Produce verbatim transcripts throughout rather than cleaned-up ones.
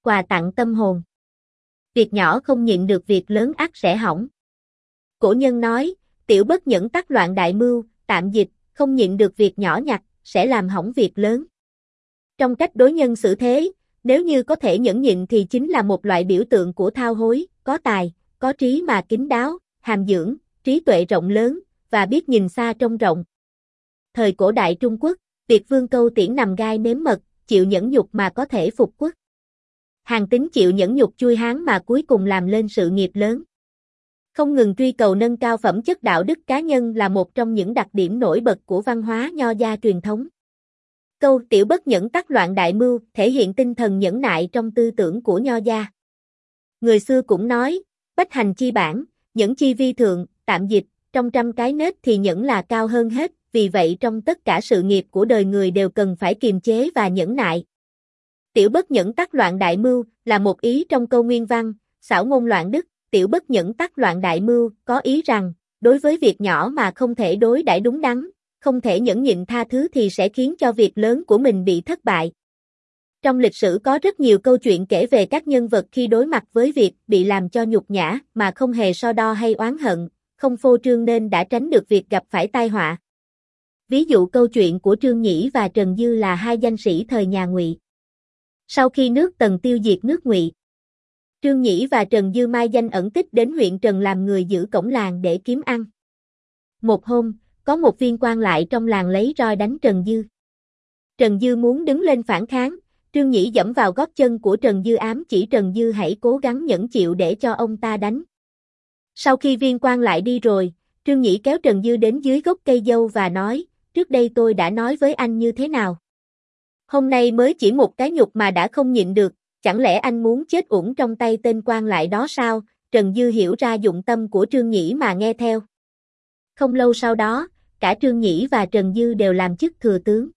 quà tặng tâm hồn. Việc nhỏ không nhịn được việc lớn ắt sẽ hỏng. Cổ nhân nói, tiểu bất nhẫn tắc loạn đại mưu, tạm dịch, không nhịn được việc nhỏ nhặt, sẽ làm hỏng việc lớn. Trong cách đối nhân xử thế, nếu như có thể nhẫn nhịn thì chính là một loại biểu tượng của thao hối, có tài, có trí mà kín đáo, hàm dưỡng, trí tuệ rộng lớn, và biết nhìn xa trông rộng. Thời cổ đại Trung Quốc, Việt Vương Câu Tiễn nằm gai nếm mật, chịu nhẫn nhục mà có thể phục quốc. Hàn Tín chịu nhẫn nhục chui hán mà cuối cùng làm lên sự nghiệp lớn. Không ngừng truy cầu nâng cao phẩm chất đạo đức cá nhân là một trong những đặc điểm nổi bật của văn hóa Nho gia truyền thống. Câu tiểu bất nhẫn tắc loạn đại mưu thể hiện tinh thần nhẫn nại trong tư tưởng của Nho gia. Người xưa cũng nói, bách hành chi bản, nhẫn chi vi thượng, tạm dịch, trong trăm cái nết thì nhẫn là cao hơn hết, vì vậy trong tất cả sự nghiệp của đời người đều cần phải kiềm chế và nhẫn nại. Tiểu bất nhẫn tắc loạn đại mưu là một ý trong câu nguyên văn, xảo ngôn loạn đức, tiểu bất nhẫn tắc loạn đại mưu có ý rằng, đối với việc nhỏ mà không thể đối đãi đúng đắn, không thể nhẫn nhịn tha thứ thì sẽ khiến cho việc lớn của mình bị thất bại. Trong lịch sử có rất nhiều câu chuyện kể về các nhân vật khi đối mặt với việc bị làm cho nhục nhã mà không hề so đo hay oán hận, không phô trương nên đã tránh được việc gặp phải tai họa. Ví dụ câu chuyện của Trương Nhĩ và Trần Dư là hai danh sĩ thời nhà Ngụy. Sau khi nước Tần tiêu diệt nước Ngụy, Trương Nhĩ và Trần Dư mai danh ẩn tích đến huyện Trần làm người giữ cổng làng để kiếm ăn. Một hôm, có một viên quan lại trong làng lấy roi đánh Trần Dư. Trần Dư muốn đứng lên phản kháng, Trương Nhĩ giẫm vào gót chân của Trần Dư ám chỉ Trần Dư hãy cố gắng nhẫn chịu để cho ông ta đánh. Sau khi viên quan lại đi rồi, Trương Nhĩ kéo Trần Dư đến dưới gốc cây dâu và nói, trước đây tôi đã nói với anh như thế nào? Hôm nay mới chỉ một cái nhục mà đã không nhịn được, chẳng lẽ anh muốn chết uổng trong tay tên quan lại đó sao? Trần Dư hiểu ra dụng tâm của Trương Nhĩ mà nghe theo. Không lâu sau đó, cả Trương Nhĩ và Trần Dư đều làm chức thừa tướng.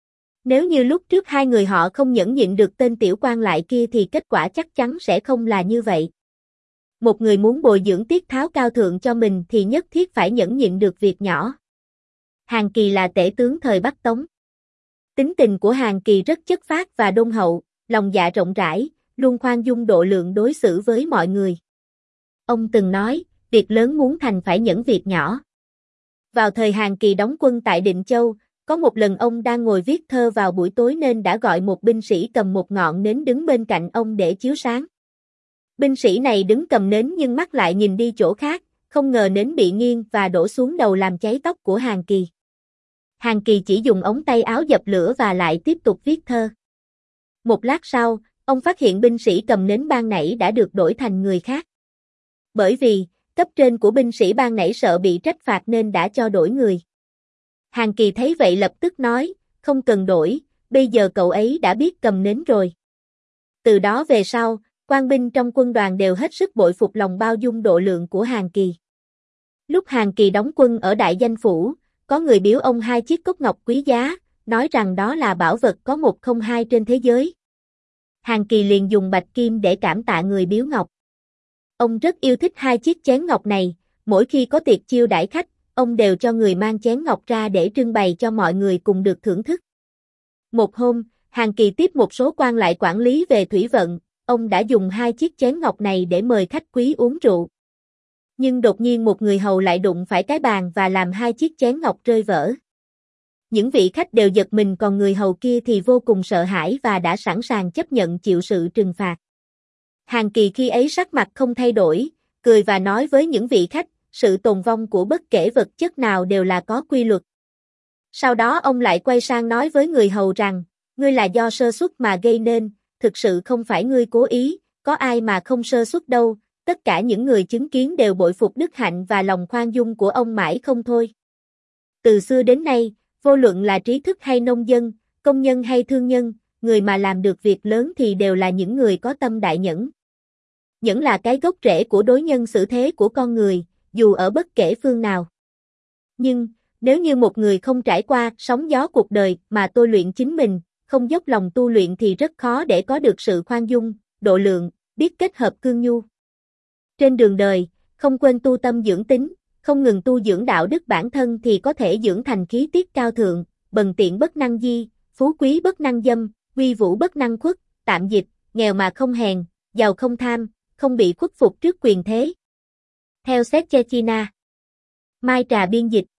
Nếu như lúc trước hai người họ không nhẫn nhịn được tên tiểu quan lại kia thì kết quả chắc chắn sẽ không là như vậy. Một người muốn bồi dưỡng tiết tháo cao thượng cho mình thì nhất thiết phải nhẫn nhịn được việc nhỏ. Hàn Kỳ là tể tướng thời Bắc Tống. Tính tình của Hàn Kỳ rất chất phác và đôn hậu, lòng dạ rộng rãi, luôn khoan dung độ lượng đối xử với mọi người. Ông từng nói, việc lớn muốn thành phải nhẫn việc nhỏ. Vào thời Hàn Kỳ đóng quân tại Định Châu, có một lần ông đang ngồi viết thơ vào buổi tối nên đã gọi một binh sĩ cầm một ngọn nến đứng bên cạnh ông để chiếu sáng. Binh sĩ này đứng cầm nến nhưng mắt lại nhìn đi chỗ khác, không ngờ nến bị nghiêng và đổ xuống đầu làm cháy tóc của Hàn Kỳ. Hàn Kỳ chỉ dùng ống tay áo dập lửa và lại tiếp tục viết thơ. Một lát sau, ông phát hiện binh sĩ cầm nến ban nãy đã được đổi thành người khác. Bởi vì, cấp trên của binh sĩ ban nãy sợ bị trách phạt nên đã cho đổi người. Hàn Kỳ thấy vậy lập tức nói, không cần đổi, bây giờ cậu ấy đã biết cầm nến rồi. Từ đó về sau, quan binh trong quân đoàn đều hết sức bội phục lòng bao dung độ lượng của Hàn Kỳ. Lúc Hàn Kỳ đóng quân ở Đại Danh Phủ, có người biếu ông hai chiếc cốc ngọc quý giá, nói rằng đó là bảo vật có một không hai trên thế giới. Hàn Kỳ liền dùng bạch kim để cảm tạ người biếu ngọc. Ông rất yêu thích hai chiếc chén ngọc này, mỗi khi có tiệc chiêu đãi khách, ông đều cho người mang chén ngọc ra để trưng bày cho mọi người cùng được thưởng thức. Một hôm, Hàn Kỳ tiếp một số quan lại quản lý về thủy vận, ông đã dùng hai chiếc chén ngọc này để mời khách quý uống rượu. Nhưng đột nhiên một người hầu lại đụng phải cái bàn và làm hai chiếc chén ngọc rơi vỡ. Những vị khách đều giật mình còn người hầu kia thì vô cùng sợ hãi và đã sẵn sàng chấp nhận chịu sự trừng phạt. Hàn Kỳ khi ấy sắc mặt không thay đổi, cười và nói với những vị khách, sự tồn vong của bất kể vật chất nào đều là có quy luật. Sau đó ông lại quay sang nói với người hầu rằng, ngươi là do sơ suất mà gây nên, thực sự không phải ngươi cố ý, có ai mà không sơ suất đâu, tất cả những người chứng kiến đều bội phục đức hạnh và lòng khoan dung của ông mãi không thôi. Từ xưa đến nay, vô luận là trí thức hay nông dân, công nhân hay thương nhân, người mà làm được việc lớn thì đều là những người có tâm đại nhẫn. Nhẫn là cái gốc rễ của đối nhân xử thế của con người, dù ở bất kể phương nào. Nhưng, nếu như một người không trải qua sóng gió cuộc đời mà tôi luyện chính mình, không dốc lòng tu luyện thì rất khó để có được sự khoan dung, độ lượng, biết kết hợp cương nhu. Trên đường đời, không quên tu tâm dưỡng tính, không ngừng tu dưỡng đạo đức bản thân thì có thể dưỡng thành khí tiết cao thượng, bần tiện bất năng di, phú quý bất năng dâm, uy vũ bất năng khuất, tạm dịch, nghèo mà không hèn, giàu không tham, không bị khuất phục trước quyền thế. Theo Séchechina. Mai Trà biên dịch.